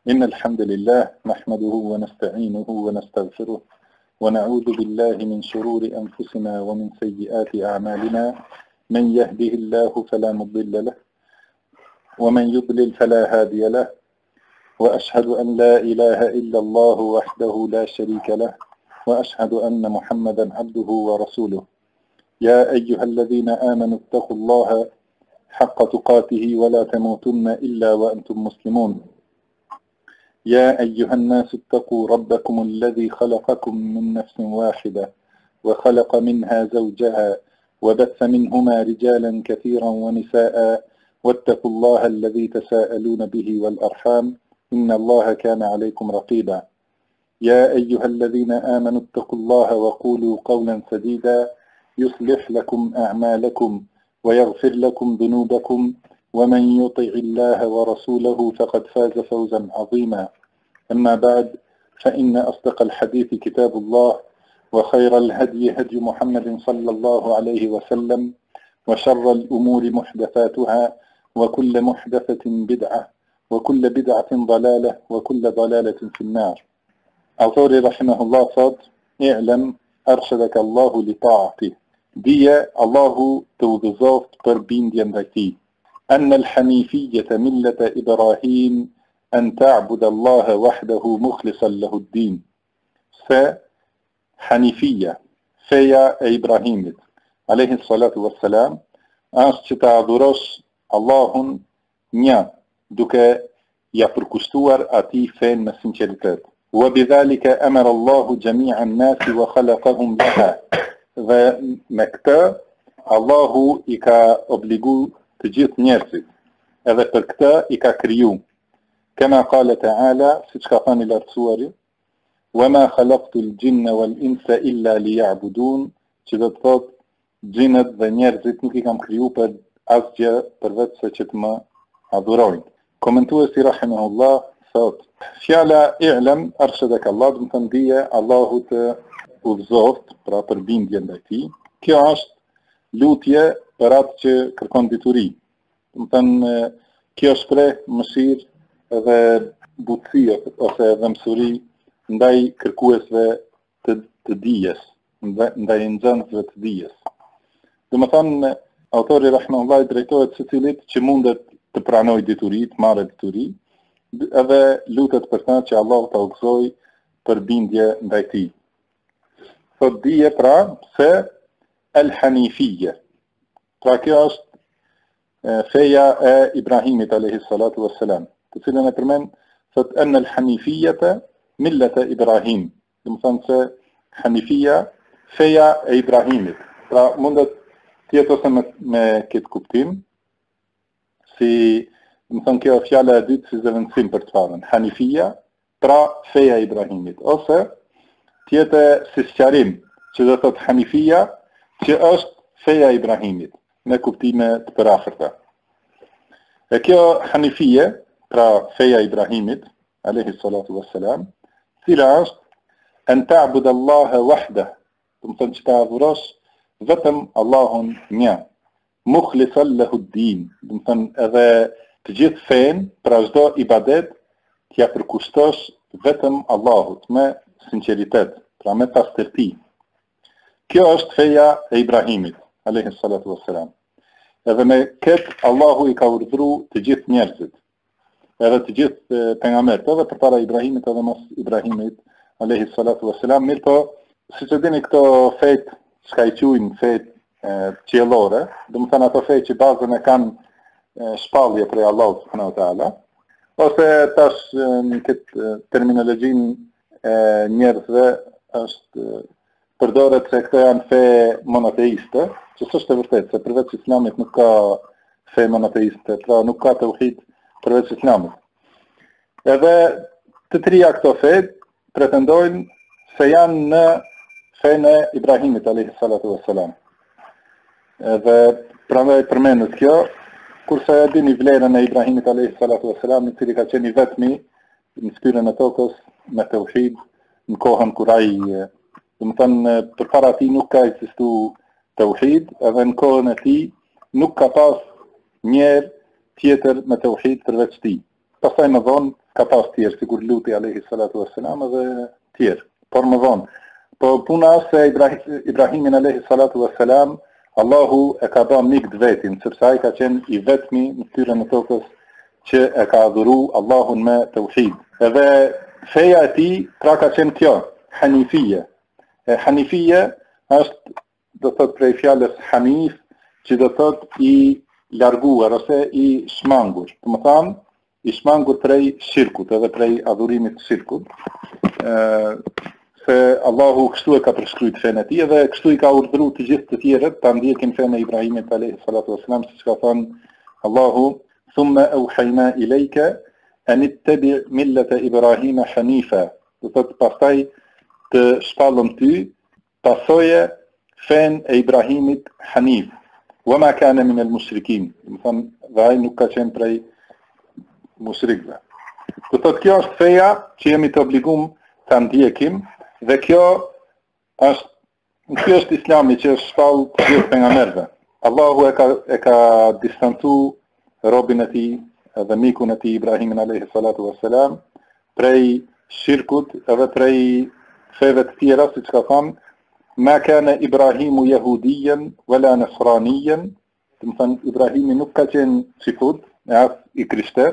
إن الحمد لله نحمده ونستعينه ونستغفره ونعوذ بالله من شرور أنفسنا ومن سيئات أعمالنا من يهده الله فلا مضل له ومن يضلل فلا هادي له وأشهد أن لا إله إلا الله وحده لا شريك له وأشهد أن محمدا عبده ورسوله يا أيها الذين آمنوا اتقوا الله حق تقاته ولا تموتن إلا وأنتم مسلمون يا أيها الناس اتقوا ربكم الذي خلقكم من نفس واحدة وخلق منها زوجها وبث منهما رجالا كثيرا ونساء واتقوا الله الذي تساءلون به والأرحام إن الله كان عليكم رقيبا يا أيها الذين آمنوا اتقوا الله وقولوا قولا سديدا يصلح لكم أعمالكم ويغفر لكم ذنوبكم ومن يطع الله ورسوله فقد فاز فوزا عظيما أما بعد فإن أصدق الحديث كتاب الله وخير الهدي هدي محمد صلى الله عليه وسلم وشر الأمور محدثاتها وكل محدثة بدعة وكل بدعة ضلالة وكل ضلالة في النار. Autori rahimahullah thot: "I'lam arshadaka Allahu li ta'ati." Dije Allahu të udhëzoft për bindjen ndaj tij. Anna al-hanifiyyata millata Ibrahim an ta'budu Allaha wahdahu mukhlishan lahu ad-din. Se Hanifia, feja e Ibrahimit, alayhi salatu wassalam, është që të adhurosh Allahun një, duke ja përkushtuar atij fen me sinqeritet. Wa bidhalika amara Allahu jami'a an-nasi wa khalaqahum laha. Dhe me këtë Allahu i ka obligu të gjithë njerëzit, edhe për këtë i ka kriju. Kema qala ta'ala, siç ka thënë i lartësuari, wa ma khalaqtu al-jinna wal-insa illa liya'budun, që do të thotë xhinët dhe njerëzit nuk i kam kriju për asgjë përveç se që të më adhurojnë. Komentuesi rahimahullah thot: fjala i'lam arshadaka Allah, do të thonë dije Allahu të udhëzoft, pra për bindje ndaj tij. Kjo është lutje për atë që kërkon dituri. Do të thënë kjo shpreh mëshirë dhe butësi ose dhëmsuri ndaj kërkuesve të dijes, ndaj nxënësve të dijes. Do të thënë autori rahimahullah drejtohet secilit që mundet të pranoj dituri, të marrë dituri, edhe lutet për ta që Allah ta udhëzoj për bindje ndaj tij. Thot dije pra se al-Hanifiyya. Pra kjo është feja e Ibrahimit alayhi salatu wassalam, të cilën e përmend thot anna al-Hanifiyyata millata Ibrahim. Do të thonë se Hanifia, feja e Ibrahimit. Pra mundet të jetë ose me këtë kuptim, si do të thonë kjo fjala e dytë si zëvendësim për të fadën. Hanifia, pra feja e Ibrahimit, ose tjetë si sqarim, që do thot Hanifia, që është feja e Ibrahimit, me kuptime të përafërta. E kjo Hanifie, pra feja e Ibrahimit, alayhi salatu wassalam, cila është an ta'budu Allaha wahdah, do të thonë që ta adhurosh vetëm Allahun një, mukhlishan lahu ad-din, do të thonë edhe të gjithë fen, pra çdo ibadet, t'ja përkushtosh vetëm Allahut me sinqeritet, pra me pastërti. Kjo është feja e Ibrahimit, alayhi salatu wassalam. Edhe me këtë Allahu i ka urdhëruar të gjithë njerëzit, edhe të gjithë pejgamberët, edhe përpara Ibrahimit edhe mos Ibrahimit, alayhi salatu wassalam. Mirë, siç e dini këto fejt, çka i quajnë fejt qiellore, do të thënë ato fejt që bazën e kanë shpallje prej Allahut subhanahu wa taala, ose tash në këtë terminologjinë e njerëzve është përdoret se këto janë fe monoteiste, që s'është e vërtetë, se përveç Islamit nuk ka fe monoteiste, pra nuk ka tauhid përveç Islamit. Edhe të trija këto fe pretendojnë se janë në fenë e Ibrahimit alayhi salatu wassalam. Edhe prandaj përmendet kjo, kurse e dini vlerën e Ibrahimit alayhi salatu wassalam, i cili ka qenë i vetmi në fytyrën e tokës me tauhid në kohën kur ai, do të thënë përpara tij nuk ka ekzistuar tauhid, edhe në kohën e tij nuk ka pas njerë tjetër me tauhid përveç tij. Pastaj më vonë ka pas tjerë, sikur Luti alayhi salatu wassalam edhe tjerë, por më vonë. Po puna është se Ibrahimin alayhi salatu wassalam, Allahu e ka bërë mik të vetin, sepse ai ka qenë i vetmi në fytyrën e tokës që e ka adhuru Allahun me tauhid. Edhe feja e tij pra ka qenë kjo, hanifia. E hanifia është, do thot prej fjalës hanif, që do thot i larguar ose i shmangur. Do të thonë i shmangur prej shirkut edhe prej adhurimit të shirkut. Se Allahu kështu e ka preskrujt fenë e tij dhe kështu i ka urdhëruar të gjithë të tjerët ta ndjekin fenë e Ibrahimit alayhi salatu wassalam, siç ka thënë Allahu: "Thumma awhayna ilayka an ittabi' millata Ibrahima hanifa." Do thotë pastaj të shpallëm ty pasoje fenë e Ibrahimit hanif. Wa ma kana min al-mushrikin. Do thonë dhe ai nuk ka qenë prej mushrikëve. Do thotë kjo është feja që jemi të obliguar ta ndjekim. Dhe kjo është Islami që është shpallë të gjithë pejgamberëve. Allahu e ka distancu robin e tij edhe mikun e tij Ibrahimin alayhi salatu wassalam prej shirkut edhe prej feve të tjera, siç ka thënë: "Ma kana Ibrahimu yahudiyan wala nasraniyan." Do të thonë Ibrahimi nuk ka qenë çifut, as i krishter,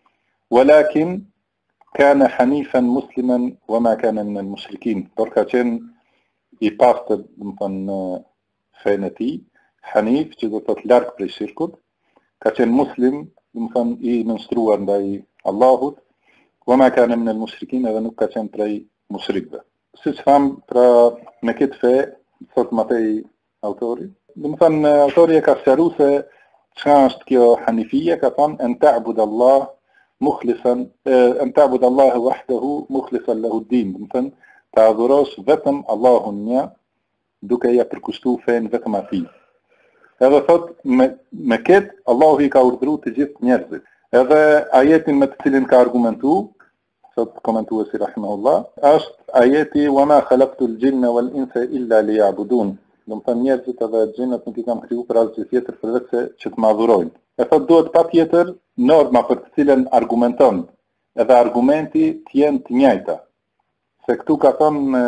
walakin kana hanifan musliman wa ma kana min al-mushrikin. Por ka qenë i pastër, do të thonë në fenë e tij, hanif, që do të thotë larg prej shirkut, ka qenë muslim, do të thonë i nënstruar ndaj Allahut, wa ma kana min al-mushrikin, edhe nuk ka qenë prej mushrikëve. Siç tham, pra me këtë fe, thot Matej autori, do të thonë autori e ka sqaruar se çka është kjo hanifia, ka thënë an ta'bud Allah mukhlisan an ta'bud Allah wahdahu mukhlisan lahu ad-din. Do të thënë ta adhurosh vetëm Allahun një, duke ja përkushtuar fen vetëm atij. Edhe thot me këtë Allahu i ka urdhëruar të gjithë njerëzit. Edhe ajetin me të cilin ka argumentuar, thot komentuesi rahimahullah, është ajeti wa ma khalaqtul jinna wal insa illa liya'budun. Do të thënë njerëzit edhe xhinat nuk i kam krijuar për asgjë tjetër përveç se që të më adhurojnë. E thot duhet patjetër norma për të cilën argumenton, edhe argumenti të jenë të njëjta. Se këtu ka thënë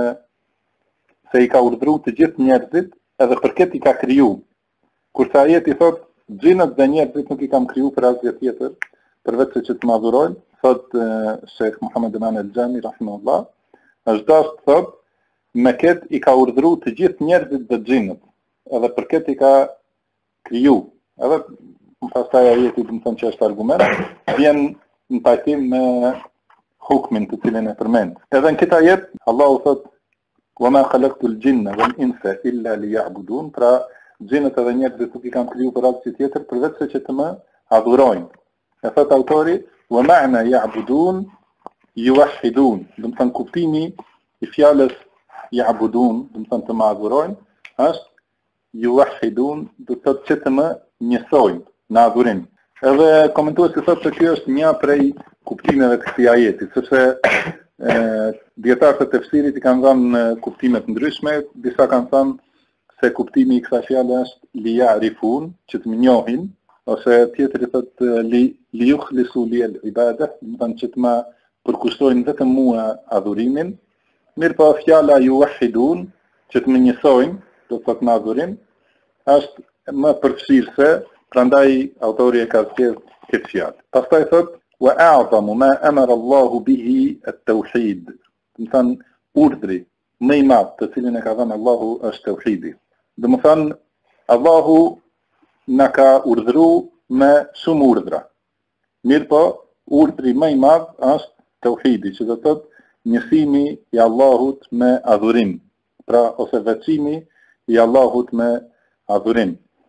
se i ka urdhëruar të gjithë njerëzit, edhe për këtë i ka kriju. Kurse ajeti thot xhinat dhe njerëzit nuk i kam kriju për asgjë tjetër përveç se që të më adhurojnë, thot Sheikh Muhammad Aman al-Jami rahimahullah, është dashur të thot me këtë i ka urdhëruar të gjithë njerëzit dhe xhinat, edhe për këtë i ka kriju. Edhe pastaj ajeti do të thonë që është argument, vjen në pajtim me hukmin të cilin e përmend. Edhe në këtë ajet Allahu thot wa ma khalaqtul jinna wal insa illa liya'budun, pra xhinat edhe njerëzit nuk i kam kriju për asgjë tjetër përveç se që të më adhurojnë. E thot autori wa ma'na ya'budun yuwahhidun. Do të thonë kuptimi i fjalës ya'budun, do të thonë të më adhurojnë, është yuwahhidun, do të thotë që të më njësojnë në adhurim. Edhe komentuesi thotë se kjo është një prej kuptimeve të këtij ajeti, sepse dietarët e tefsirit i kanë dhënë kuptime të ndryshme, disa kanë thënë se kuptimi i kësaj fjale është li ya'rifun, që të më njohin, ose tjetri thotë li yukhlisu li al-ibadah, do të thonë që të më përkushtojnë vetëm mua adhurimin. Mirë po fjala yuwahhidun, që të më njësojnë, do të thotë në adhurim, është më përfshirëse, prandaj autori e ka zgjedhur këtë fjalë. Pastaj thotë wa a'zamu ma amara Allahu bihi at-tauhid. Do të thonë urdhri më i madh të cilin e ka dhënë Allahu është tauhidi. Do të thonë Allahu na ka urdhëruar me shumë urdhra. Mirë po urdhri më i madh është tauhidi, që do të thotë njësimi i Allahut me adhurim, pra ose veçimi i Allahut me adhurim.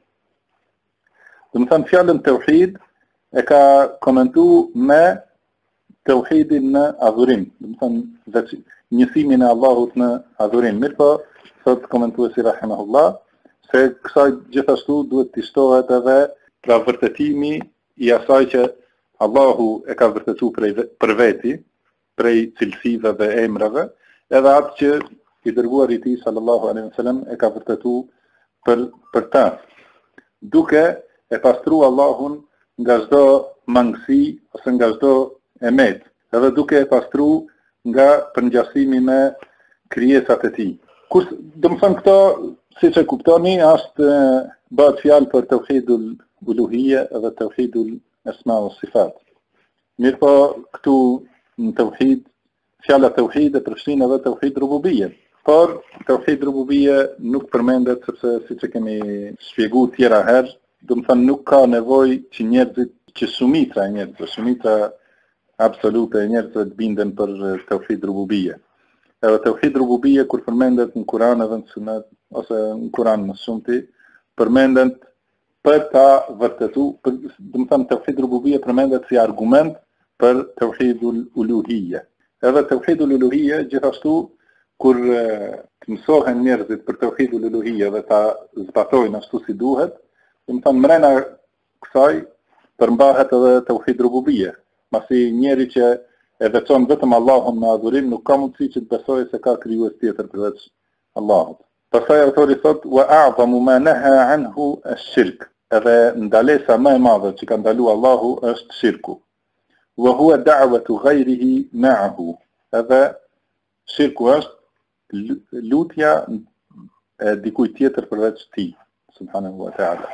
Do të thënë fjalën tauhid e ka komentu me tauhidin në adhurim, do të thënë njësimin e Allahut në adhurim. Mirë po, thot komentuesi rahimahullah, se kësaj gjithashtu duhet të shtohet edhe pra vërtetimi i asaj që Allahu e ka vërtetuar për veti, prej cilësive dhe emrave, edhe atë që i dërguar i tij sallallahu alaihi wasallam e ka vërtetuar për ta, duke e pastru Allahun nga çdo mangësi ose nga çdo emet. edhe duke e pastru nga përngjasimi me krijesat e tij. Do të thënë këto, siç e kuptoni, është bëhet fjalë për tauhidul uluhiyya edhe tauhidul asma wa sifat. Mirë po këtu në tauhid, fjala tauhid e përfshin edhe tauhid rububiyya. Por tauhid rububiyya nuk përmendet sepse siç e kemi shpjeguar tjera herë, do të thënë nuk ka nevojë që njerëzit, që shumica absolute e njerëzve të binden për tauhid rububiyya. Edhe tauhid rububiyya kur përmendet në Kur'an edhe në Sunet ose në Kur'an më shumti, përmendet për ta vërtetuar, do të thënë tauhid rububiyya përmendet si argument për tauhidul uluhiyya. Edhe tauhidul uluhiyya gjithashtu kur të mësohen njerëzit për tauhidul uluhiyya dhe ta zbatojnë ashtu si duhet, do të thënë mrena kësaj përmbahet edhe tauhid rububiyya. Masi njeri që e veçon vetëm Allahun me adhurim nuk ka mundësi që të besojë se ka krijues tjetër përveç Allahut. Pastaj autori thot wa a'zamu ma naha anhu ash-shirk. Edhe ndalesa më e madhe që ka ndaluar Allahu është shirku. Wa huwa da'watu ghayrihi ma'ahu. Edhe shirku është lutja e dikujt tjetër përveç tij, subhanahu wa ta'ala.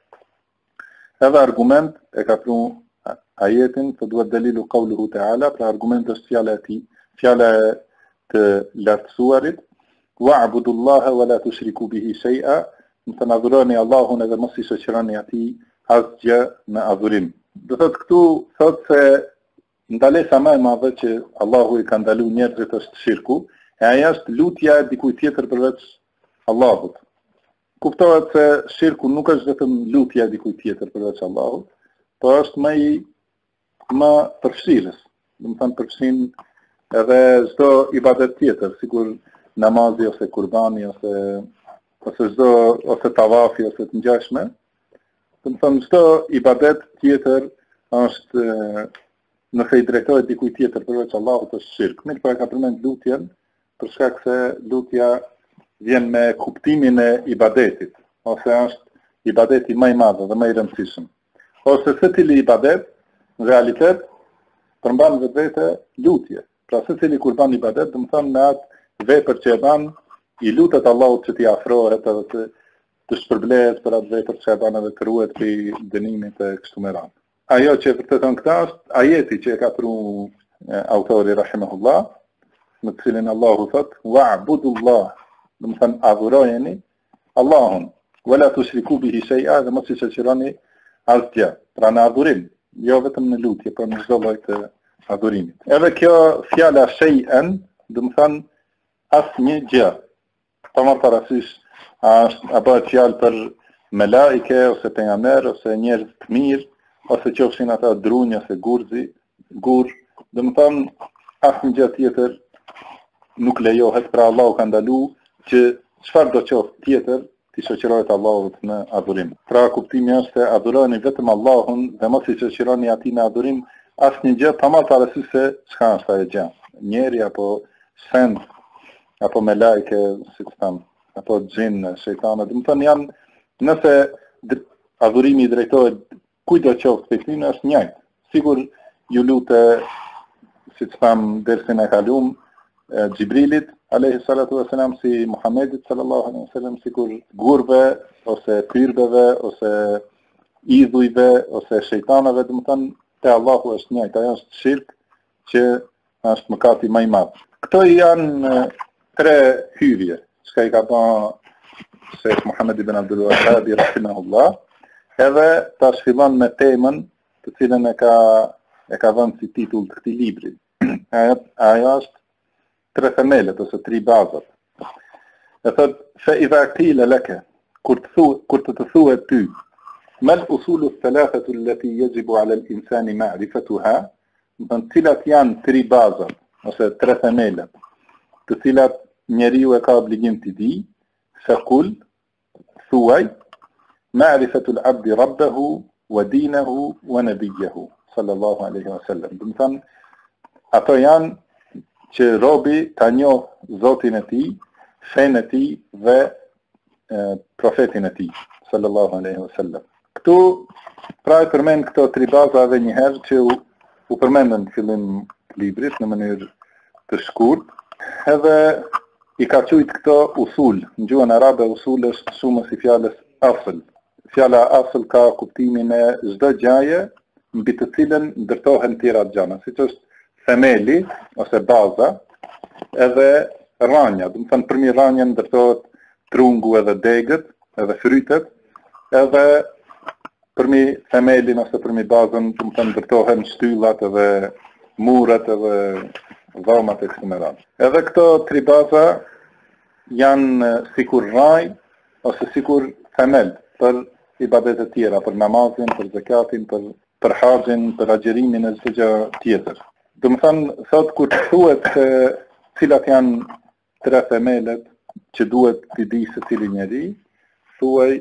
Edhe argument e ka pru ajetin, të duhet dalilu qauluhu ta'ala, pra argument është fjala e tij, fjala të lartësuarit, wa'budullaha wa la tushriku bihi shay'a, të adhuroni Allahun edhe mos i shoqëroni atij asgjë me adhurim. Do thotë këtu thotë se ndalesa më e madhe që Allahu i ka ndaluar njerëzit është shirku, e ajo është lutja e dikujt tjetër përveç Allahut. Kuptohet se shirku nuk është vetëm lutja e dikujt tjetër përveç Allahut, por është më përfshirës. Do të thënë përfshin edhe çdo ibadet tjetër, sikur namazi ose kurbani ose tavafi ose të ngjashme. Do të thënë çdo ibadet tjetër është nëse i drejtohet dikujt tjetër përveç Allahut është shirk. Mirë, po e ka përmend lutjen për shkak se lutja vjen me kuptimin e ibadetit, ose është ibadeti më i madh dhe më i rëndësishëm. Ose secili ibadet në realitet përmban vetvete lutje. Pra secili kur bën ibadet, do të thonë me atë vepër që e bën, i lutet Allahut që t'i afrohet edhe të shpërblehet për atë vepër që e bën edhe të ruhet prej dënimit e kështu me radhë. Ajo që vërteton këtë është ajeti që e ka pru autori rahimahullah, në të cilin Allahu thot wa'budullah, do të thënë adhurojeni Allahun, wala tushriku bihi shay'a, dhe mos i shoqëroni asgjë. Pra në adhurim, jo vetëm në lutje, por në çdo lloj të adhurimit. Edhe kjo fjala shay'an, do të thënë asnjë gjë. Pa marrë parasysh a bëhet fjalë për melaike ose pejgamber ose njerëz të mirë, ose qofshin ata drunj ose gur, do të thënë asnjë gjë tjetër nuk lejohet, pra Allahu ka ndaluar që çfarë do qoftë tjetër të shoqërohet Allahut në adhurim. Pra kuptimi është se adhuroni vetëm Allahun dhe mos i shoqëroni atij në adhurim asnjë gjë, pa marrë parasysh se çka është ajo gjë. Njeri apo send apo melaike, si të them, apo xhin, shejtanë, do të thënë janë, nëse adhurimi i drejtohet kujdo qoftë prej tyre është njëjtë. Sigur ju lutë, si të them, dersin e kalum Gjibrilit alayhi salatu wasalam, si Muhammedit sallallahu alaihi wasallam, sikur gurve ose pyrbeve ose idhujve ose shejtanëve, do të thënë te Allahu është njëjtë, ajo është shirk që është mëkati më i madh. Këto janë tre hyrje që i ka bërë Sheikh Muhammad ibn Abdul Wahhab rahimahullah, edhe tash fillon me temën të cilën e ka vënë si titull të këtij libri. Ajo është tre themelet ose tri bazat. E thot fa idha qila laka, kur të thuhet ty, mal usulu thalathatu allati yajibu ala al-insani ma'rifatuha, do të cilat janë tri bazat ose tre themelet, të cilat njeriu e ka obligim të di, faqul, thuaj, ma'rifatu al-'abdi rabbahu wa dinahu wa nabiyyahu sallallahu alaihi wasallam. Do të thënë ato janë që robi ta njoh Zotin e tij, fenë e tij dhe profetin e tij sallallahu alaihi wasallam. Këtu pra e përmend këto tri baza edhe një herë që u përmendën në fillim librit në mënyrë të shkurt, edhe i ka qujtë këto usul. Në gjuhën arabe usul është shumë si fjalës asl. Fjala asl ka kuptimin e çdo gjaje mbi të cilën ndërtohen tjera gjana, siç është themeli ose baza, edhe ranja. Do të thënë përmi ranjen ndërtohet trungu edhe degët, edhe frytet, edhe përmi themelin ose përmi bazën, do të thënë ndërtohen shtyllat edhe muret edhe dhomat e kështu me radhë. Edhe këto tri baza janë sikur raj ose sikur themel për ibadetet tjera, për namazin, për zakatin, për haxhin, për agjerimin e çdo gjë tjetër. Do të thënë, thot kur thuhet se cilat janë tre themelet që duhet t'i di secili njeri, thuaj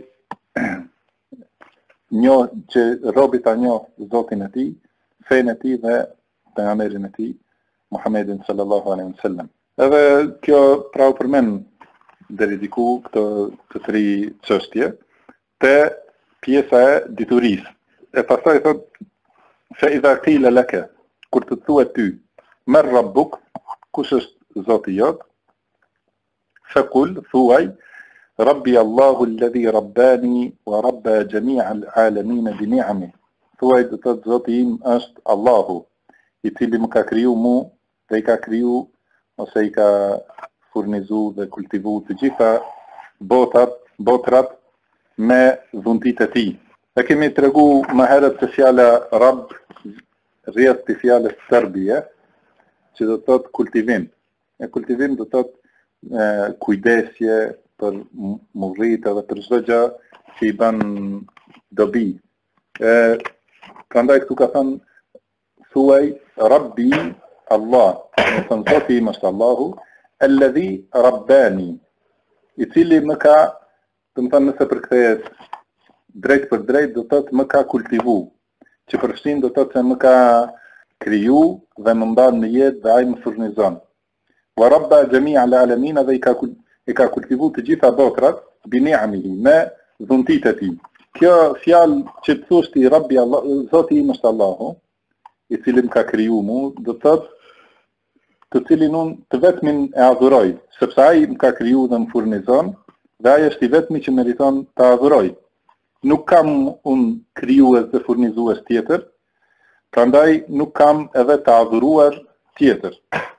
që robi ta njoh Zotin e tij, fenë e tij dhe pejgamberin e tij, Muhammedin sallallahu alaihi wasallam. Edhe kjo pra u përmend deri diku këto të tri çështje te pjesa e diturisë. E pastaj thot fa idha qila laka, kur të thuhet ty, man rabbuk, kush është Zoti jot? Faqul, thuaj, Rabbi Allahu alladhi rabbani wa rabba jami'a al-alamin bi ni'amihi. Thuaj do të thotë Zoti im është Allahu, i cili më ka kriju mu dhe i ka kriju ose i ka furnizu dhe kultivu të gjitha botrat me dhuntit e tij. E kemi tregu më herët të fjala Rabb rrjedh të fjalës tarbije, që do të thotë kultivim. E kultivim do të thotë kujdesje për murrit edhe për çdo gjë që i bën dobi. Prandaj këtu ka thënë thuaj Rabbi Allah, do të thonë Zoti im është Allahu, alladhi rabbani, i cili më ka, do të thonë nëse përkthehet drejt për drejt, do të thotë më ka kultivu, që përfshin do të thotë se më ka kriju dhe më mban në jetë dhe ai më furnizon. Wa rabba jami'a al-alamin, dhe i ka kultivu të gjitha botrat bi ni'amihi, me dhuntit e tij. Kjo fjalë që të thosh ti Rabbi Allah, Zoti im është Allahu, i cili më ka kriju mu, do të thotë të cilin unë të vetmin e adhuroj, sepse ai më ka kriju dhe më furnizon, dhe ai është i vetmi që meriton të adhuroj. Nuk kam unë krijues dhe furnizues tjetër, prandaj nuk kam edhe të adhuruar tjetër.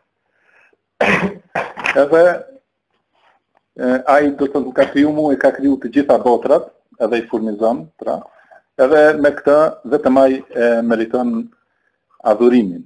Edhe ai do të më ka kriju mu, e ka kriju të gjitha botrat, edhe i furnizon, pra, edhe me këtë vetëm ai meriton adhurimin.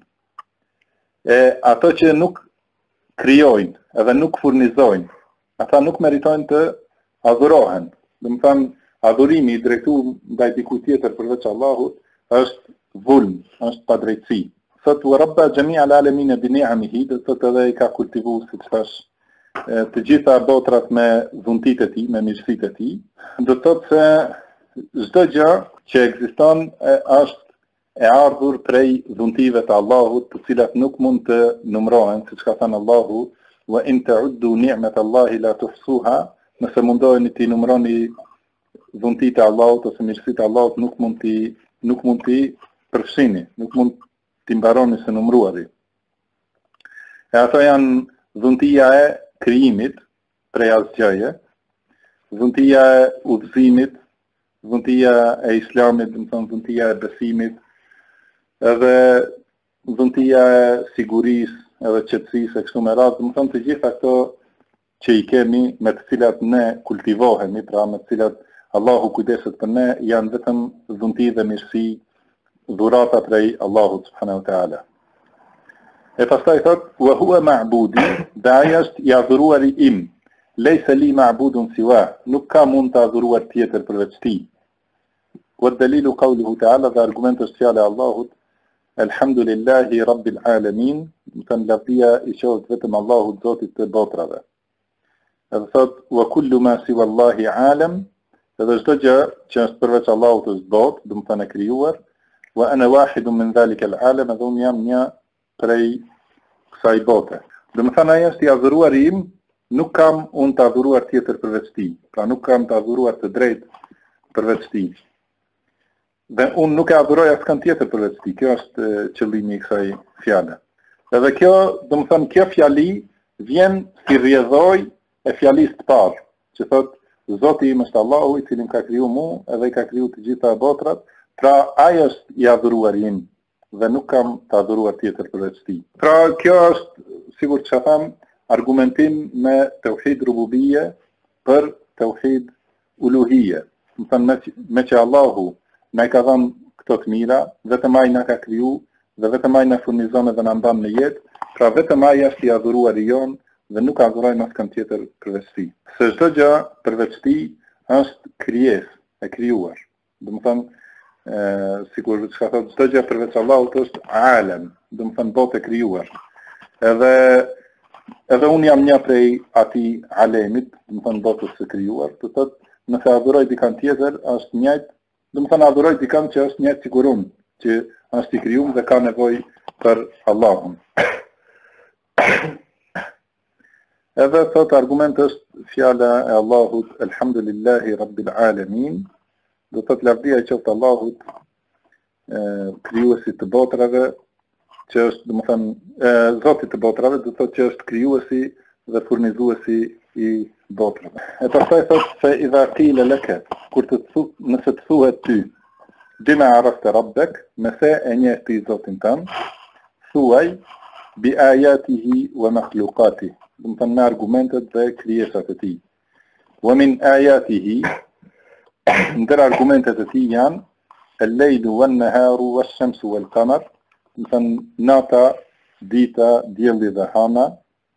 Ato që nuk krijojnë edhe nuk furnizojnë, ata nuk meritojnë të adhurohen. Do të thënë, adhurimi i drejtuar ndaj dikujt tjetër përveç Allahut është vulm, është padrejtësi. Thot wa rabba jami'a al-alamin bi ni'amihi, do të thotë edhe i ka kultivuar siç thash të gjitha botrat me dhuntit e tij, me mirësitë e tij. Do të thotë se çdo gjë që ekziston është e ardhur prej dhuntive të Allahut, të cilat nuk mund të numërohen, siç ka thënë Allahu, wa in ta'uddu ni'matallahi la tuhsuha, nëse mundoheni të numëroni dhuntit e Allahut ose mirësitë e Allahut, nuk mund t'i përfshini, nuk mund t'i mbaroni së numëruari. E ato janë dhuntia e krijimit prej asgjëje, dhuntia e udhëzimit, dhuntia e islamit, do të thonë dhuntia e besimit, edhe dhuntia e sigurisë, edhe qetësisë e kështu me radhë, do të thonë të gjitha këto që i kemi, me të cilat ne kultivohemi, pra me të cilat Allahu kujdeset për ne, janë vetëm dhunti dhe mirësi, dhurata prej Allahut subhanahu wa taala. E pastaj thot, wa huwa ma'budi, dhe ai është i adhuruari im, laysa li ma'budun siwa, nuk ka mund të adhuruar tjetër përveç tij. Wa dalilu qawluhu ta'ala, dhe argument është fjala e Allahut, Alhamdulillahi Rabbil Alamin, më thënë lavdia i qoft vetëm Allahut Zotit të botrave. Edhe thot, wa kullu ma siwa Allahi alam, edhe çdo gjë që është përveç Allahut është botë, do të thënë e krijuar, wa ana wahidun min dhalika al-alam, edhe unë jam një prej kësaj bote. Do të thënë ai është i adhuruari im, nuk kam unë të adhuruar tjetër përveç tij. Pra nuk kam të adhuruar të drejtë përveç tij. Dhe unë nuk e adhuroj askën tjetër përveç tij. Kjo është qëllimi i kësaj fjale. Edhe kjo, do më thënë, kjo fjali vjen si rrjedhoj e fjalisë të parë, që thot Zoti im është Allahu i cili ka kriju mu edhe i ka kriju të gjitha botrat, pra ai është i adhuruar im dhe nuk kam të adhuruar tjetër përveç tij. Pra kjo është, sigur që tham, argumentim me tauhid rububie për tauhid uluhie. Do të thënë me që Allahu na ka dhënë këto të mira, vetëm ai na ka kriju dhe vetëm ai na furnizon edhe na mban në jetë, pra vetëm ai është i adhuruari jon dhe nuk adhurojmë askën tjetër përveç tij. Se çdo gjë përveç tij është krijesë e krijuar. Do të thënë, sikur çka thotë çdo gjë përveç Allahut është alem, do të thënë botë e krijuar. Edhe unë jam një prej atij alemit, do të thënë botës së krijuar, do të thotë nëse adhuroj dikën tjetër është njëjtë, do të thënë adhuroj dikën që është njëjtë sikur unë, që është i krijuar dhe ka nevojë për Allahun. Edhe thot argument është fjala e Allahut Elhamdulillahi Rabbil Alamin, do thot lavdia e qoftë Allahut krijuesit të botrave, që është, do të thënë, Zoti të botrave, do thot që është krijuesi dhe furnizuesi i botrave. E pastaj thot se idha qila laka, kur nëse të thuhet ty, bima arafta rabbek, me se e njeh ti Zotin tënd, thuaj bi ayatihi wa makhluqatihi, do të thënë me argumentet dhe krijesat e tij. Wa min ayatihi, ndër argumentet e tij janë el-lejlu wan-naharu wash-shamsu wal-qamar, do të thënë nata, dita, dielli dhe hana.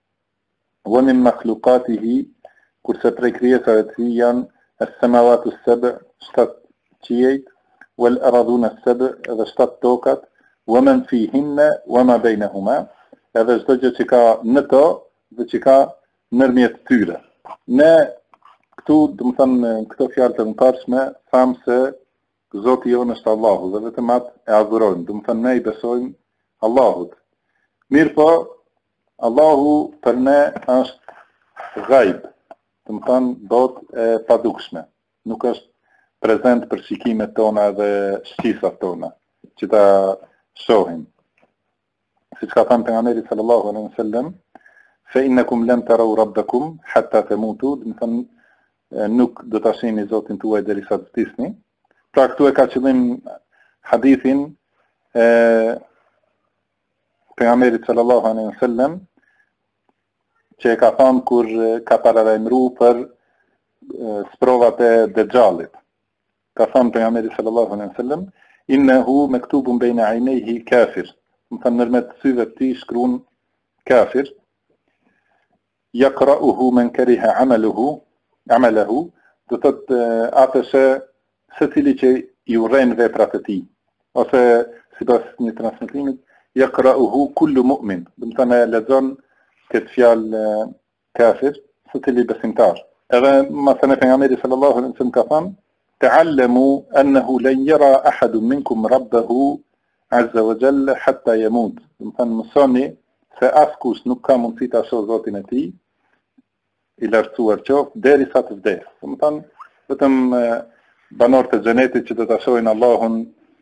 Wa min makhluqatihi, kurse prej krijesave të tij janë as-samawatu as-sab', 7 qiejt, wal-ardhuna as-sab', edhe 7 tokat, wa man fihinna wa ma bainahuma, edhe çdo gjë që ka në to dhe që ka nërmjet tyre. Ne këtu, do të thënë, këto fjalë të mëparshme, thamë se Zoti jonë është Allahu dhe vetëm atë e adhurojmë, do të thënë ne i besojmë Allahut. Mirë po, Allahu për ne është ghaib, do të thënë botë e padukshme, nuk është prezent për shikimet tona dhe shqisat tona, që ta shohim. Siç ka thënë pejgamberi sallallahu alaihi wasallam, fa innakum lan taraw rabbakum hatta tamutu, do të thënë nuk do ta shihni Zotin tuaj derisa të vdisni. Pra këtu e ka qëllim hadithin e pejgamberit sallallahu alaihi wasallam, që e ka thënë kur ka paralajmëruar për sprovat e Dejjalit. Ka thënë pejgamberi sallallahu alaihi wasallam, innahu maktubun baina aynayhi kafir. Do të thënë nërmjet syve të tij shkruan kafir. Yaqra'uhu man kariha amalahu, do të thotë atë secili që i urren veprat e tij, ose sipas një transmetimi, yaqra'uhu kullu mu'min, do të thënë lexon këtë fjalë kafir, secili besimtar. Edhe mësën e pejgamberit sallallahu alaihi wasallam ka thënë, ta'allamu annahu lan yara ahadun minkum rabbahu azza wa jalla hatta yamut. Do të thënë mësoni se askush nuk ka mundësi ta shohë Zotin e tij, i lartësuar qoftë, derisa të vdes. Do të thënë vetëm banorët e xhenetit që do ta shohin Allahun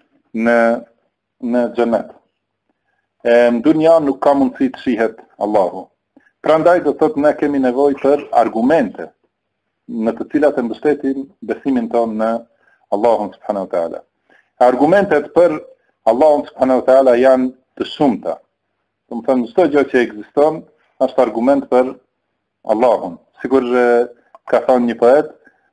në xhenet. Në dunja nuk ka mundësi të shihet Allahu. Prandaj do thotë ne kemi nevojë për argumente në të cilat e mbështetin besimin tonë në Allahun subhanahu wa taala. Argumentet për Allahun subhanahu wa taala janë të shumta. Do të thënë çdo gjë që ekziston është argument për Allahun. Sigur ka thënë një poet,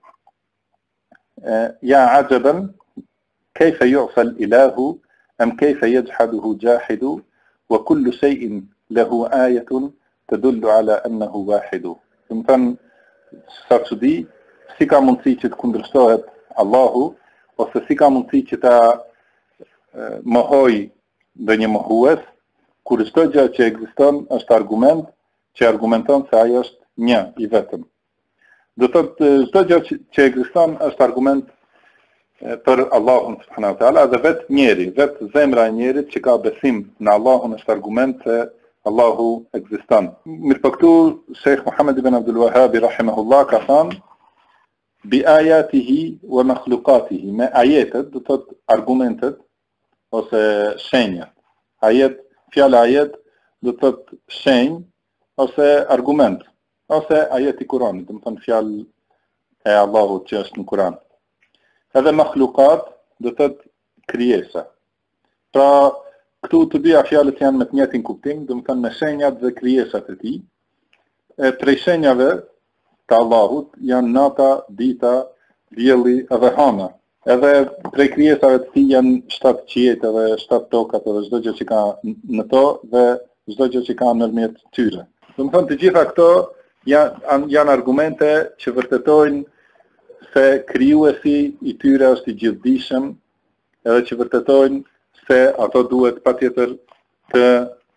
ja ajaban kayfa yu'sa al-ilahu am kayfa yajhaduhu jahidu wa kullu shay'in lahu ayatun tadullu ala annahu wahidu. Do të thënë sa çudi, si ka mundësi që të kundërshtohet Allahu, ose si ka mundësi që ta mohoj ndonjë mohues, kur çdo gjë që ekziston është argument që argumenton se ai është një i vetëm. Do thotë çdo gjë që ekziston është argument për Allahun subhanahu wa taala, dhe vetë njeri, vetë zemra e njerit që ka besim në Allahun është argument se Allahu ekziston. Mirë po këtu Sheikh Muhammad ibn Abdul Wahhab rahimahullah ka thënë bi ayatihi wa makhluqatihi, me ajetet, do thotë argumentet ose shenjat. Ajet, fjala ajet do të thotë shenjë ose argument, ose ajeti Kuranit, do të thonë fjalë e Allahut që është në Kuran. Edhe makhlukat do të thotë krijesa. Pra, këtu të dyja fjalët janë me të njëjtin kuptim, do të thonë me shenjat dhe krijesat e tij. Prej shenjave të Allahut janë nata, dita, dielli edhe hana. Edhe prej krijesave të tij janë 7 qiejt edhe 7 tokat edhe çdo gjë që ka në to dhe çdo gjë që ka ndërmjet tyre. Do të thonë të gjitha këto janë argumente që vërtetojnë se krijuesi i tyre është i gjithdijshëm, edhe që vërtetojnë se ato duhet patjetër të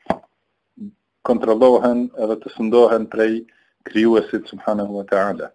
kontrollohen edhe të sundohen prej krijuesit subhanahu wa ta'ala.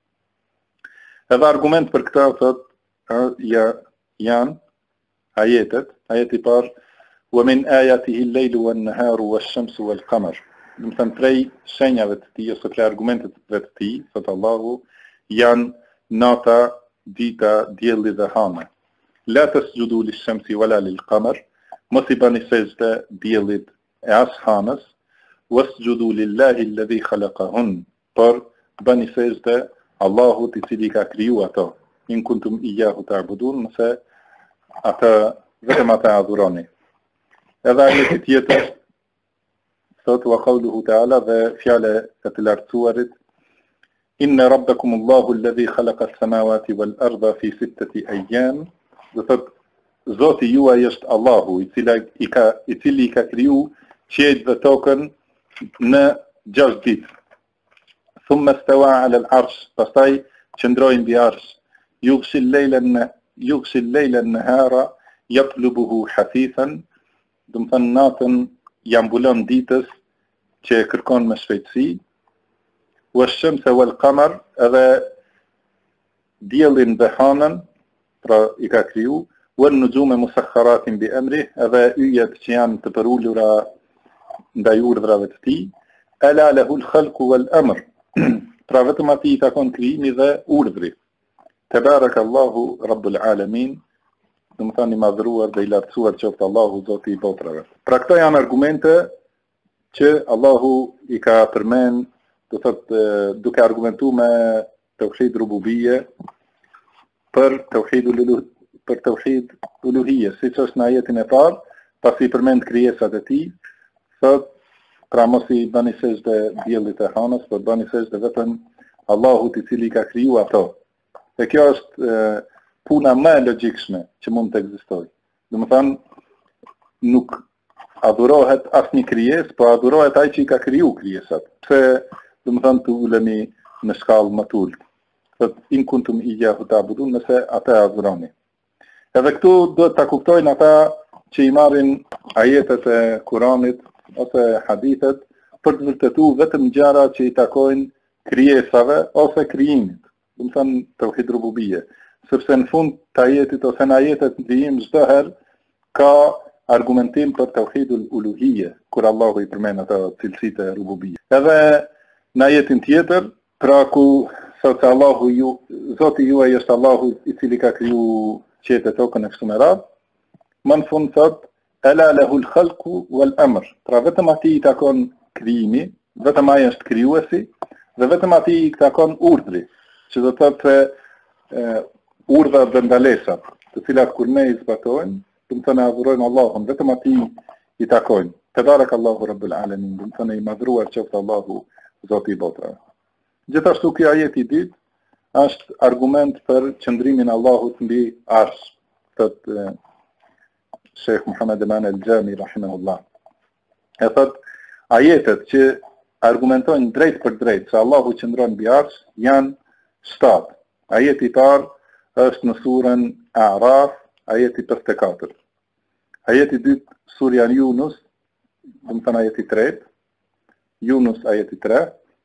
Edhe argument për këtë thotë janë ajetet, ajeti parë wa min ayatihi al-laylu wan-naharu wash-shamsu wal-qamar. Do të thënë prej shenjave të tij ose prej argumenteve të tij, thotë Allahu, janë nata, dita, dielli dhe hana. La tasjudu lish-shamsi wala lil-qamar, mos I bani sejdë diellit e as hanës, wasjudu lillahi alladhi khalaqahun, por bani sejdë Allahut I cili ka kriju ato. In kuntum iyyahu ta'budun, nëse ata vetëm ata adhuroni. Edhe ajeti tjetër thot wa qawluhu ta'ala dhe fjale e të lartësuarit inna rabbakum Allahu alladhi khalaqa as-samawati wal arda fi 6 ayyam, do thot Zoti juaj është Allahu I cili I ka kriju qiejt dhe tokën në 6 ditë. Thumma stawa 'ala al-'arsh, pastaj qëndroi mbi arsh. Yughshi al-layla an-nahara yatlubuhu hafifan, do të thënë natën ja mbulon ditës që e kërkon me shpejtësi. Wash-shamsa wal-qamar, edhe diellin dhe hanën, pra I ka kriju. Wan-nujuma musakhkharatin bi amri, edhe yjet që janë të përullura ndaj urdhrave të tij. Ala lahu al-khalqu wal-amr, pra vetëm atij I takon krijimi dhe urdhri. Tebarakallahu Rabbul Alamin, do të thënë I madhruar dhe I lartësuar qoftë Allahu Zoti I botrave. Pra këto janë argumente që Allahu I ka përmend, do thotë duke argumentuar me tauhid rububie për tauhid uluhie, siç është në ajetin e parë, pasi I përmend krijesat e tij, thotë pra mos I bani sejdë diellit e hanës, por bani sejdë vetëm Allahut I cili ka kriju ato. Dhe kjo është puna më e logjikshme që mund të ekzistojë. Do të thënë nuk adhurohet asnjë krijesë, por adhurohet ai që I ka kriju krijesat. Pse do të thënë të ulemi në shkallë më të ulët. Thotë in kuntum iyyahu ta'budun, nëse ata adhuroni. Edhe këtu duhet ta kuptojnë ata që I marrin ajetet e Kuranit ose hadithet për të vërtetuar vetëm gjëra që I takojnë krijesave ose krijimit. Do të thënë tauhid rububie, sepse në fund të ajetit ose në ajetet në vijim çdo herë ka argumentim për tauhidul uluhie, kur Allahu I përmend ato cilësitë e rububie. Edhe në ajetin tjetër, pra ku thotë Allahu Zoti juaj është Allahu I cili ka kriju qiejt e tokën e kështu me radhë, më në fund thotë ala lahu al-khalqu wal-amr, pra vetëm atij I takon krijimi, vetëm ai është krijuesi dhe vetëm atij I takon urdhri, që do të thotë urdhat dhe ndalesat, të cilat kur ne I zbatojmë, do të thënë adhurojmë Allahun, vetëm atij I takojnë. Tebarakallahu Rabbul Alamin, do të thënë I madhruar qoftë Allahu Zoti I botrave. Gjithashtu ky ajet I dytë është argument për qëndrimin e Allahut mbi arsh, thotë Sheikh Muhammad Eman El-Jami rahimahullah. E thotë ajetet që argumentojnë drejt për drejt se Allahu qëndron mbi arsh janë 7. Ajeti I parë është në surën A'raf, ajeti 54. Ajeti I dytë surja Yunus, do të thënë ajeti 3, Yunus ajeti 3.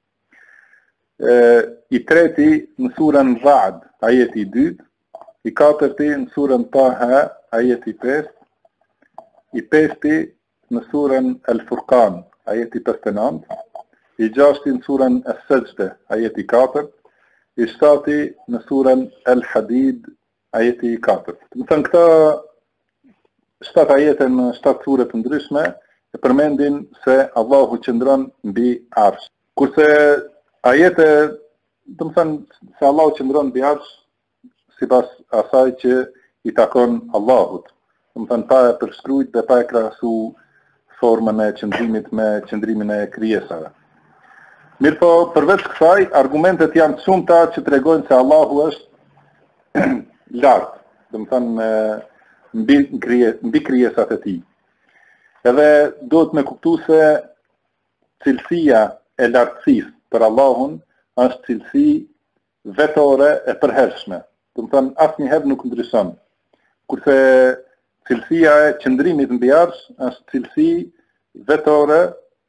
I treti në surën Ra'd, ajeti I dytë, I katërti në surën Taha, ajeti 5, I pesti në surën Al-Furqan, ajeti 59, I gjashti në surën As-Sajda, ajeti 4, I shtati në surën Al-Hadid, ajeti 4. Më thënë këta 7 ajete në 7 sure të ndryshme e përmendin se Allahu qëndron mbi arsh. Kurse ajete, do të thënë se Allahu qëndron mbi arsh sipas asaj që i takon Allahut. Do të thënë pa e përshkruajt dhe pa e krahasu formën e qëndrimit me qëndrimin e krijesave. Mirë po, përveç kësaj, argumentet janë të shumta që tregojnë se Allahu është lartë, do të thënë mbi krijesat e tij. Edhe duhet me kuptu se cilësia e lartësisë për Allahun është cilësi vetore e përhershme. Do të thënë asnjëherë nuk ndryshon. Kurse cilësia e qëndrimit mbi arsh është cilësi vetrore,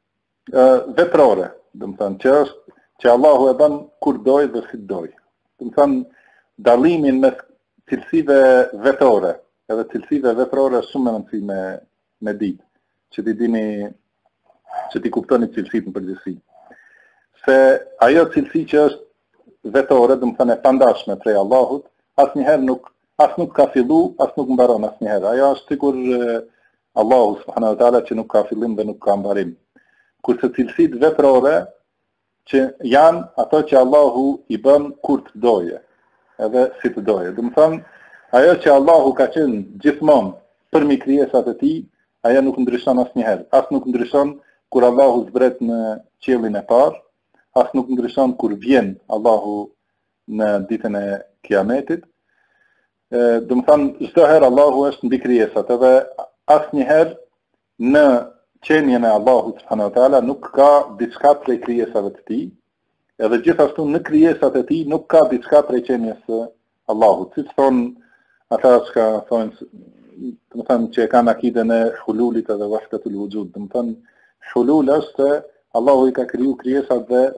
do të thënë që Allahu e bën kur doj dhe si doj. Do të thënë dallimin mes cilësive vetore edhe cilësive vetrore është shumë më rëndësishme me ditë, që ti dini, që ti kuptoni cilësitë në përgjithësi. Se ajo cilësi që është vetore, do të thënë e pandashme prej Allahut, asnjëherë nuk ka fillu, as nuk mbaron asnjëherë. Ajo është sikur Allahu subhanahu wa taala që nuk ka fillim dhe nuk ka mbarim. Kurse cilësitë veprore që janë ato që Allahu i bën kur të doje, edhe si të doje. Do të thënë ajo që Allahu ka qenë gjithmonë përmi krijesat e tij, ajo nuk ndryshon asnjëherë. As nuk ndryshon kur Allahu zbret në qiellin e parë, as nuk ndryshon kur vjen Allahu në ditën e Kiametit. Do të thënë çdo herë Allahu është mbi krijesat, edhe asnjëherë në qenien e Allahut subhanahu wa taala nuk ka diçka prej krijesave të tij, edhe gjithashtu në krijesat e tij nuk ka diçka prej qenies së Allahut. Siç thonë ata që thonë, do të thënë që kanë akiden e hululit edhe wahdatul wujud. Do të thënë hulul është se Allahu i ka kriju krijesat dhe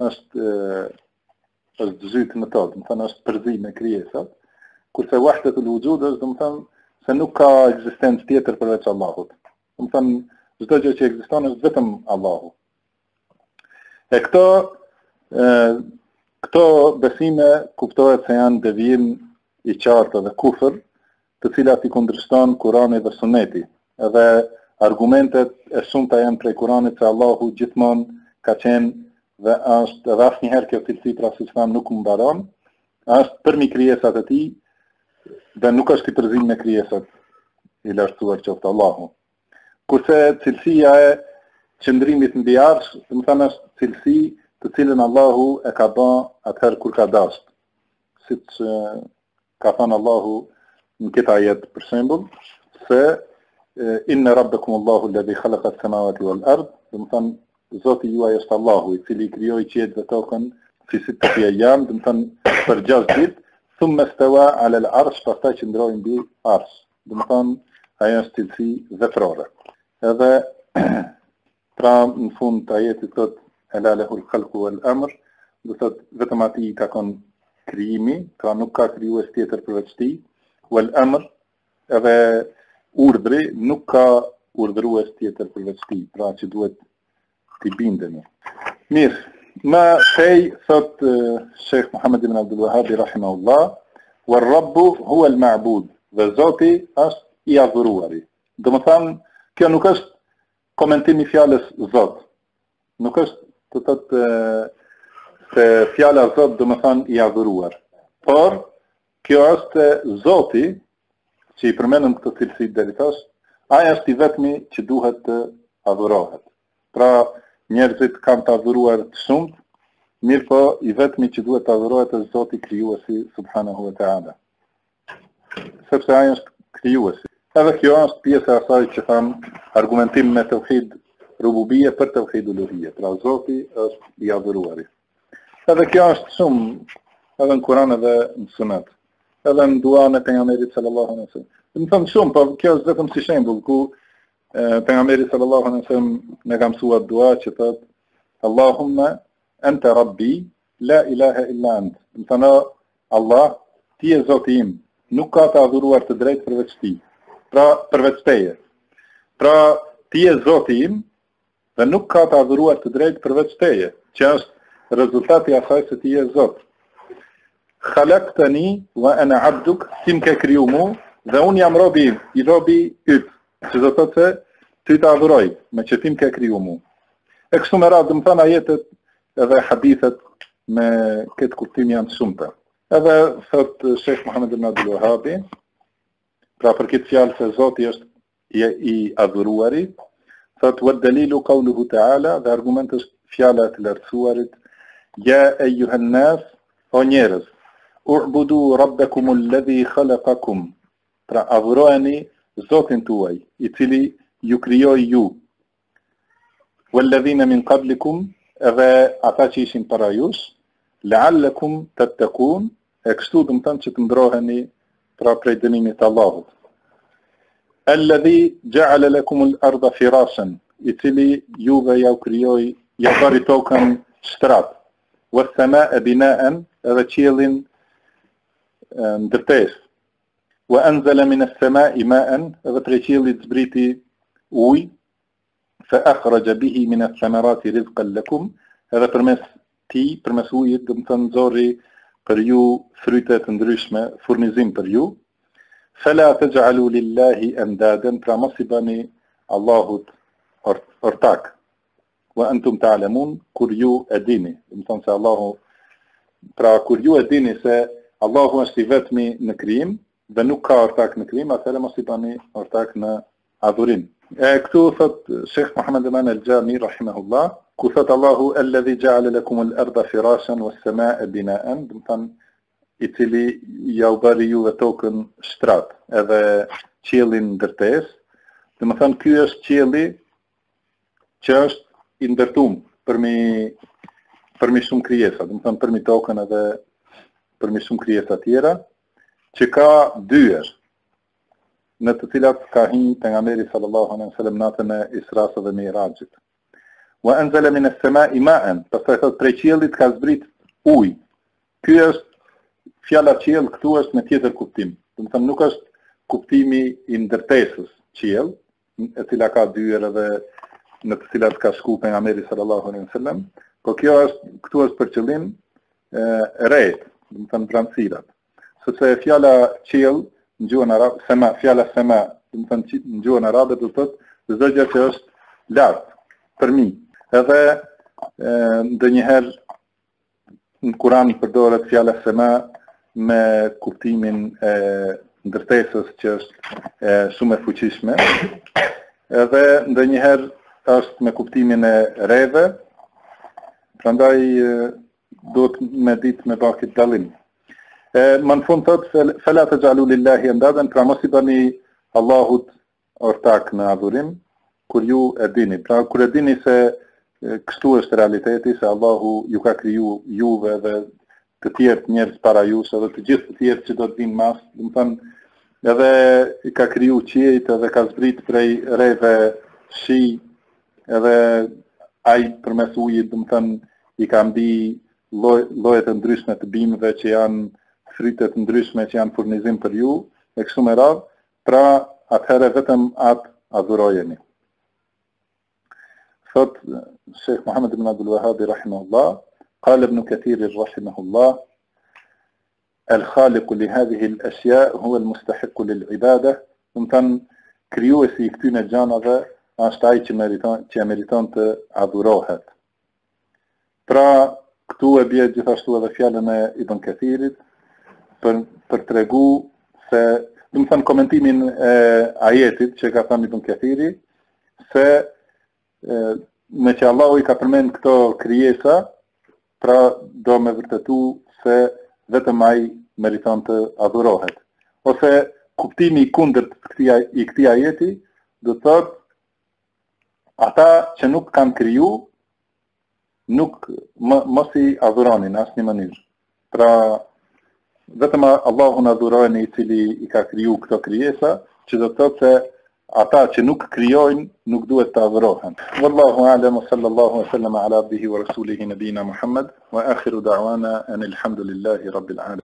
është zyt në to, do të thënë është përzim me krijesat. Kurse wahdatul wujud është, do të thënë se nuk ka ekzistencë tjetër përveç Allahut. Do të thënë çdo gjë që ekziston është vetëm Allahu. E këto besime kuptohet se janë devijim i qartë dhe kufër, të cilat i kundërshton Kurani dhe Suneti. Edhe argumentet e shumta janë prej Kuranit se Allahu gjithmonë ka qenë dhe është edhe asnjëherë kjo cilësi pra siç tham nuk mbaron, është përmi krijesat e tij dhe nuk është i përzim me krijesat, i lartësuar qoftë Allahu. Kurse cilësia e qëndrimit mbi arsh, do të thënë është cilësi të cilën Allahu e ka bën atëherë kur ka dashur. Siç ka thënë Allahu në këtë ajet për shembull, se inna rabbakum Allahu alladhi khalaqa as-samawati wal ard, do të thënë Zoti juaj është Allahu i cili krijoi qiellin dhe tokën fi sittati ayyam, do të thënë për 6 ditë, thumma stawa 'ala al-'arsh, pastaj qëndroi mbi arsh. Do të thënë ajo është cilësi veprore. Edhe pra në fund të ajetit thotë ala lahu al-khalqu wal-amr, do thotë vetëm atij i takon krijimi, pra nuk ka krijues tjetër përveç tij, wal-amr, edhe urdhri nuk ka urdhërues tjetër përveç tij, pra që duhet t'i bindemi. Mirë, më tej thot Sheikh Muhammad ibn Abdul Wahhab rahimahullah, war-rabbu huwa al-ma'bud, dhe Zoti është i adhuruari. Do të thënë, kjo nuk është komentim i fjalës Zot. Nuk është të thotë se fjala Zot do të thënë i adhuruar. Por kjo është Zoti që i përmendëm këtë cilësi deri tash, ai është i vetmi që duhet të adhurohet. Pra njerëzit kanë të adhuruar të shumt, mirë po i vetmi që duhet të adhurohet është Zoti krijuesi subhanahu wa ta'ala. Sepse ai është krijuesi. Edhe kjo është pjesë e asaj që tham argumentim me tauhid rububie për tauhid uluhie. Pra Zoti është i adhuruari. Edhe kjo është shumë edhe në Kur'an edhe në Sunet. Edhe në duan e pejgamberit sallallahu alaihi wasallam. Më thënë shumë, po kjo është vetëm si shembull ku pejgamberi sallallahu alaihi wasallam ne ka mësuar dua që thotë Allahumma anta rabbi la ilaha illa ant. Më thënë Allah, ti je Zoti im, nuk ka të adhuruar të drejtë përveç ti. Pra përveç teje. Pra ti je Zoti im dhe nuk ka të adhuruar të drejtë përveç teje, që është rezultati i asaj se ti je Zot. Khalaqtani wa ana abduk, ti më ke kriju mua dhe unë jam robi yt. Që do të thotë se ty të adhuroj, me që ti më ke kriju mu. E kështu me radhë, dëmë thënë ajetet edhe hadithet me këtë kuptim janë të shumëta. Edhe thot Shekh Muhammed ibn Abdul Wahhabi, pra për këtë fjalë se Zoti është i adhuruari, thot wa dalilu qawluhu ta'ala, dhe argument është fjala e të lartësuarit, ja eyyuhan nas, o njerëz, u'budu rabbakum alladhi khalaqakum, pra adhurojeni Zotin tuaj, i cili ju krijoi ju, walladhina min qablikum, edhe ata që ishin para jush, la'allakum tattaqun, e kështu dëmë thënë që të ndroheni pra prej dënimit të Allahut. Alladhi ja'ala lakum al-ardha firashan, i cili juve ja u krijoi, ja bari tokën shtrat, was-samaa'a bina'an, edhe qiellin ndërtesë, wa anzala min as-samaa'i ma'an, edhe prej qiellit zbriti ujë, fa akhraja bihi min ath-thamarati rizqan lakum, edhe përmes ujit dëmë thënë nxorri për ju fryte të ndryshme, furnizim për ju. Fala taj'alu lillahi andadan, pra mos i bani Allahut ortak. Wa antum ta'lamun, kur ju e dini. Dëmë thënë se Allahu, pra kur ju e dini se Allahu është i vetmi në krijim dhe nuk ka ortak në krijim, atëherë mos i bani ortak në adhurim. Këtu thot Shekh Muhammed Eman al-Jami rahimahullah, ku thot Allahu alladhi ja'ala lakum al-ardha firashan was-samaa'a bina'an, do të thënë i cili ja u bëri juve tokën shtrat, edhe qiellin ndërtesë. Do të thënë ky është qielli që është i ndërtuar për mi shumë krijesa, do të thënë për mi tokën edhe për mi shumë krijesa tjera, që ka dyer, në të cilat ka hyrë pejgamberi sallallahu alaihi wasallam natën e Isras dhe Mi'rajit. Wa anzala min as-samaa'i ma'an, pastaj thot prej qiellit ka zbrit ujë. Ky është fjala qiell, këtu është me tjetër kuptim. Do të thënë nuk është kuptimi i ndërtesës qiell, e cila ka dyer edhe në të cilat ka shku pejgamberi sallallahu alaihi wasallam, por kjo është këtu është për qëllim rreth, do të thënë pranësirat. Sepse fjala qiell në gjuhën arabe, fjala sema, do të thënë në gjuhën arabe do të thotë çdo gjë që është lart, përmi. Edhe ndonjëherë në Kur'an përdoret fjala sema me kuptimin e ndërtesës që është shumë e fuqishme. Edhe ndonjëherë është me kuptimin e rreve. Prandaj duhet me ditë me bë këtë dallim. Më në fund thot, fela të gjalu lillahi andadan, pra mos i bani Allahut ortak në adhurim, kur ju e dini. Pra kur e dini se kështu është realiteti, se Allahu ju ka kriju juve dhe të tjerë njerëz para jush, edhe të gjithë të tjerë që do të vinë mas, do të thënë, edhe i ka kriju qiejt, edhe ka zbrit prej rreve shi, edhe ai përmes ujit, do të thënë, i ka mbi lloje të ndryshme të bimëve që janë frytet ndryshme që janë furnizim për ju, e kështu me radhë, pra atëherë vetëm atë adhurojeni. Thot Sheikh Muhammed ibn Abdul Wahhabi rahimahullah, قال ابن كثير رحمه الله الخالق لهذه الأشياء هو المستحق للعبادة. Do të thënë krijuesi i këtyre gjërave është ai që meriton të adhurohet. Pra këtu e bie gjithashtu edhe fjalën e Ibn Kathirit për tregu se, do të thënë komentimin e ajetit që ka thënë Ibn Kathiri, se me që Allahu i ka përmend këto krijesa, pra do me vërtetu se vetëm ai meriton të adhurohet. Ose kuptimi i kundërt i këtij ajeti do të thotë ata që nuk kanë kriju, nuk mos i adhuroni në asnjë mënyrë. Pra vetëm Allahun adhurojeni i cili i ka kriju këto krijesa, që do të thotë se ata që nuk krijojnë nuk duhet të adhurohen. Wallahu a'lam, sallallahu alaihi wa sallam ala abdihi wa rasulihi nabiyina Muhammad, wa akhiru da'wana anil hamdulillahi rabbil alamin.